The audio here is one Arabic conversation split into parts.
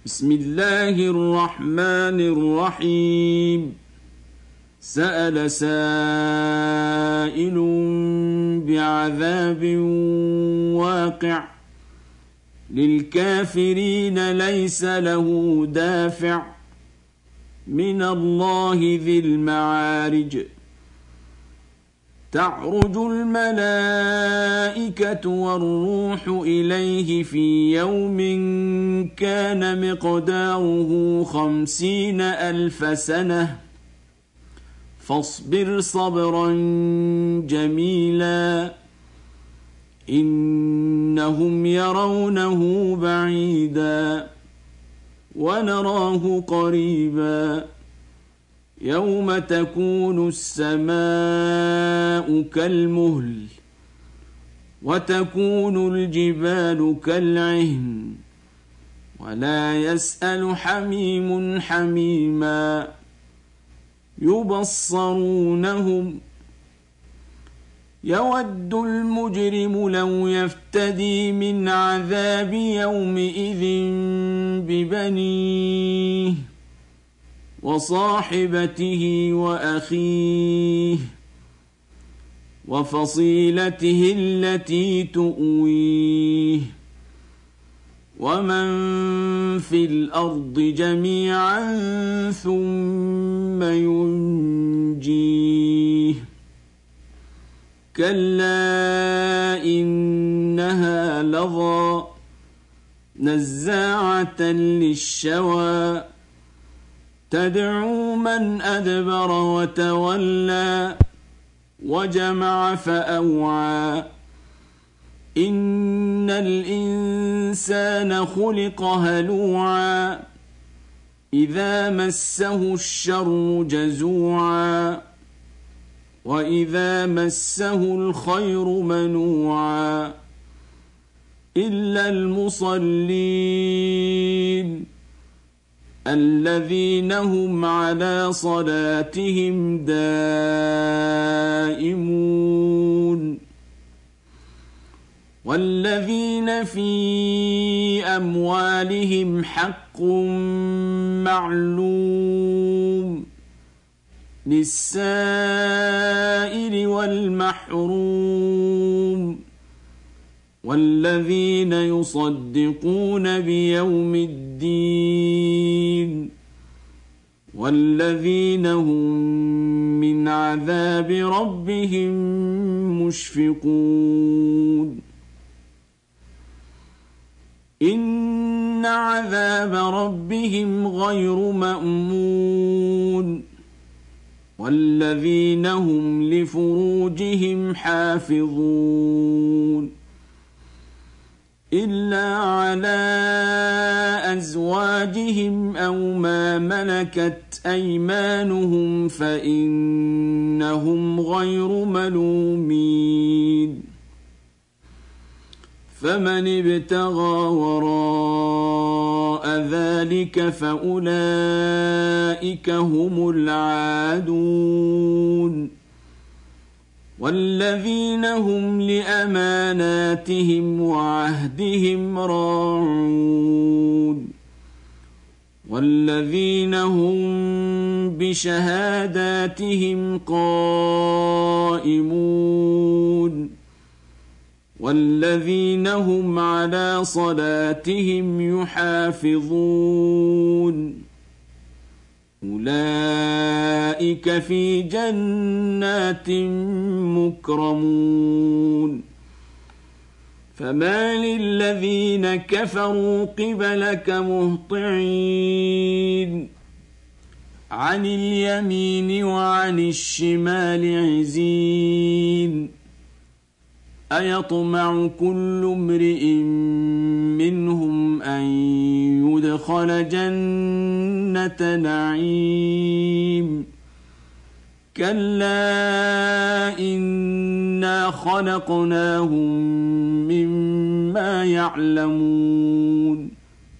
بسم الله الرحمن الرحيم سأل سائل بعذاب واقع للكافرين ليس له دافع من الله ذي المعارج تعرج الملائكة والروح إليه في يوم كان مقداره 50,000 سنة فاصبر صبرا جميلا إنهم يرونه بعيدا ونراه قريبا يوم تكون السماء كالمهل وتكون الجبال كالعهن ولا يسأل حميم حميما يبصرونهم يود المجرم لو يفتدي من عذاب يومئذ ببنيه وصاحبته وأخيه وفصيلته التي تؤويه ومن في الأرض جميعا ثم ينجيه كلا إنها لظى نزاعة للشوى تدعو من أدبر وتولى وجمع فأوعى إن الإنسان خلق هلوعا إذا مسه الشر جزوعا وإذا مسه الخير منوعا إلا المصلين الذين هم على صلاتهم دائمون والذين في أموالهم حق معلوم للسائل والمحروم والذين يصدقون بيوم الدين والذين هم من عذاب ربهم مشفقون إن عذاب ربهم غير مأمون والذين هم لفروجهم حافظون إلا على أزواجهم أو ما ملكت أيمانهم فإنهم غير ملومين فمن ابتغى وراء ذلك فأولئك هم العادون والذين هم لأماناتهم وعهدهم راعون والذين هم بشهاداتهم قائمون والذين هم على صلاتهم يحافظون أولئك في جنات مكرمون فما للذين كفروا قبلك مهطعين عن اليمين وعن الشمال عزين أيطمع كل امرئ منهم أن يدخل جنة نعيم كلا إنا خلقناهم مما يعلمون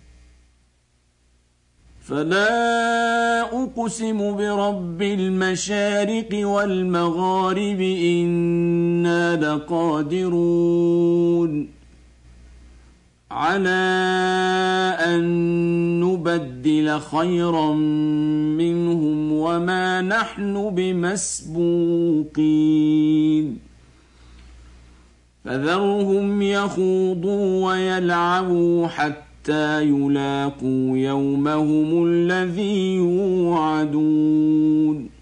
فلا أقسم برب المشارق والمغارب إنا لقادرون على أن نبدل خيرا منهم وما نحن بمسبوقين فذرهم يخوضوا ويلعبوا حتى يلاقوا يومهم الذي يوعدون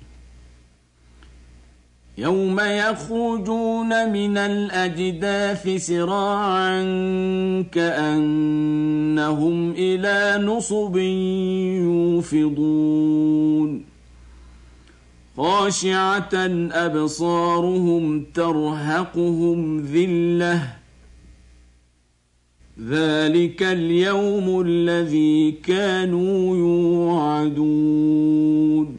يوم يخرجون من الأجداث سراعا كأنهم إلى نصب يوفضون خاشعة أبصارهم ترهقهم ذلة ذلك اليوم الذي كانوا يوعدون